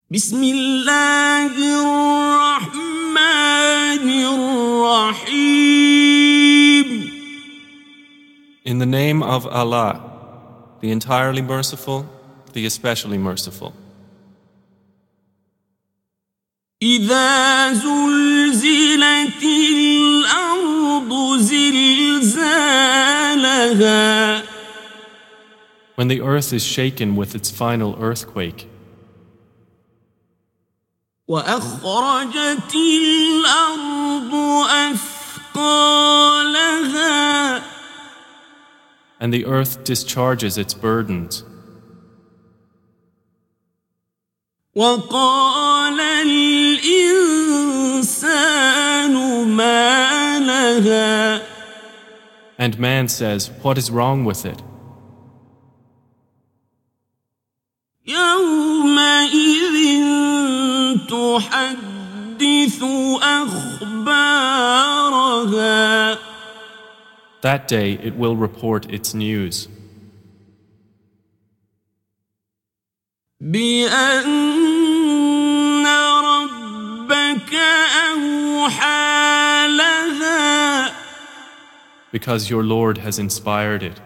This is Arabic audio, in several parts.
بسم الله الرحمن الرحيم. In the name of Allah, the entirely merciful, the especially merciful. إذا زلزلت الأرض زلزالها. When the earth is shaken with its final earthquake. وأخرجت الأرض أثقالها. And the earth discharges its burdens. وقال الإنسان ما لها. And man says, what is wrong with it? يومئذ تحدث أخبارها. That day it will report its news. بأن ربك أوحى لها. Because your Lord has inspired it.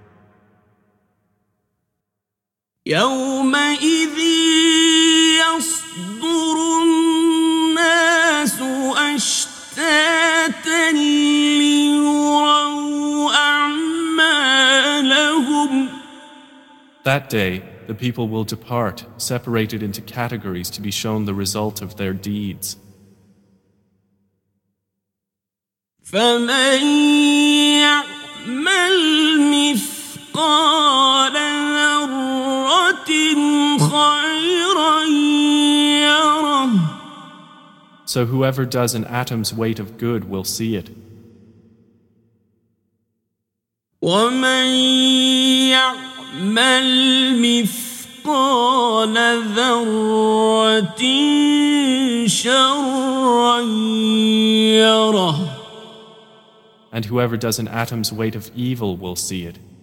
يومئذ يصدر الناس أشتاتا ليروا أعمالهم. That day the people will depart, separated into categories to be shown the result of their deeds. فمن يعمل مثقال ذرة خيرا يره. So whoever does an atom's weight of good will see it. ومن يعمل مثقال ذرة شرا يره. And whoever does an atom's weight of evil will see it.